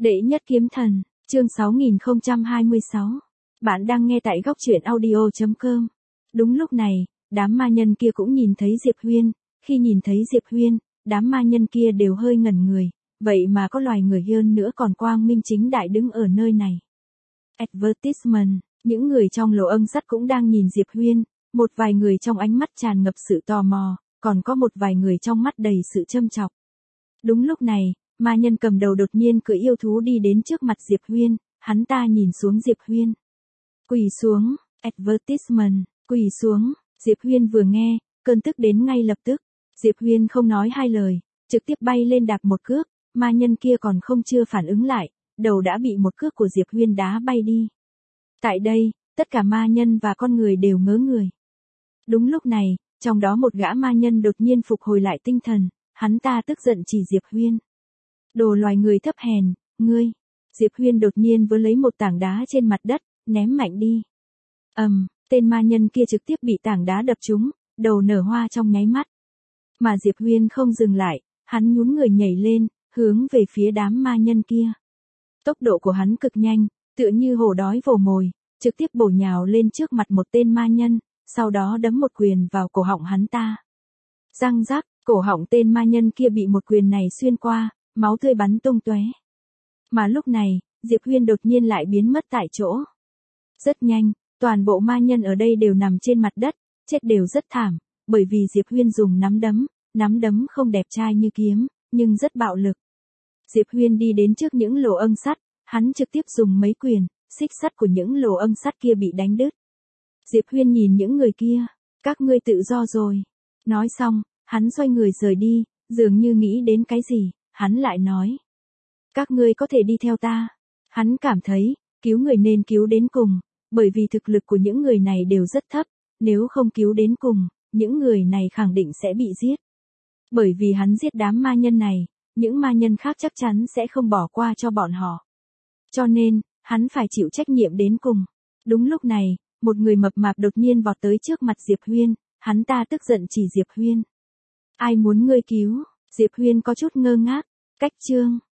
Đệ nhất kiếm thần, chương 6026. Bạn đang nghe tại góc truyện audio.com. Đúng lúc này, đám ma nhân kia cũng nhìn thấy Diệp Huyên. Khi nhìn thấy Diệp Huyên, đám ma nhân kia đều hơi ngẩn người. Vậy mà có loài người hơn nữa còn quang minh chính đại đứng ở nơi này. Advertisement, những người trong lỗ âm sắt cũng đang nhìn Diệp Huyên. Một vài người trong ánh mắt tràn ngập sự tò mò, còn có một vài người trong mắt đầy sự châm chọc. Đúng lúc này, ma nhân cầm đầu đột nhiên cưỡi yêu thú đi đến trước mặt Diệp Huyên, hắn ta nhìn xuống Diệp Huyên. Quỳ xuống, advertisement, quỳ xuống, Diệp Huyên vừa nghe, cơn tức đến ngay lập tức. Diệp Huyên không nói hai lời, trực tiếp bay lên đạp một cước, ma nhân kia còn không chưa phản ứng lại, đầu đã bị một cước của Diệp Huyên đá bay đi. Tại đây, tất cả ma nhân và con người đều ngớ người. Đúng lúc này, trong đó một gã ma nhân đột nhiên phục hồi lại tinh thần, hắn ta tức giận chỉ Diệp Huyên. Đồ loài người thấp hèn, ngươi. Diệp Huyên đột nhiên vớ lấy một tảng đá trên mặt đất, ném mạnh đi. Tên ma nhân kia trực tiếp bị tảng đá đập trúng, đầu nở hoa trong nháy mắt. Mà Diệp Huyên không dừng lại, hắn nhún người nhảy lên, hướng về phía đám ma nhân kia. Tốc độ của hắn cực nhanh, tựa như hổ đói vồ mồi, trực tiếp bổ nhào lên trước mặt một tên ma nhân, sau đó đấm một quyền vào cổ họng hắn ta. Răng rắc, cổ họng tên ma nhân kia bị một quyền này xuyên qua, máu tươi bắn tung tóe. Mà lúc này, Diệp Huyên đột nhiên lại biến mất tại chỗ. Rất nhanh, toàn bộ ma nhân ở đây đều nằm trên mặt đất, chết đều rất thảm, bởi vì Diệp Huyên dùng nắm đấm không đẹp trai như kiếm, nhưng rất bạo lực. Diệp Huyên đi đến trước những lỗ âm sắt, hắn trực tiếp dùng mấy quyền, xích sắt của những lỗ âm sắt kia bị đánh đứt. Diệp Huyên nhìn những người kia, các ngươi tự do rồi. Nói xong, hắn xoay người rời đi, dường như nghĩ đến cái gì, hắn lại nói. Các ngươi có thể đi theo ta. Hắn cảm thấy, cứu người nên cứu đến cùng, bởi vì thực lực của những người này đều rất thấp, nếu không cứu đến cùng, những người này khẳng định sẽ bị giết. Bởi vì hắn giết đám ma nhân này, những ma nhân khác chắc chắn sẽ không bỏ qua cho bọn họ. Cho nên, hắn phải chịu trách nhiệm đến cùng. Đúng lúc này, một người mập mạp đột nhiên vọt tới trước mặt Diệp Huyên, hắn ta tức giận chỉ Diệp Huyên. Ai muốn ngươi cứu? Diệp Huyên có chút ngơ ngác, cách chương.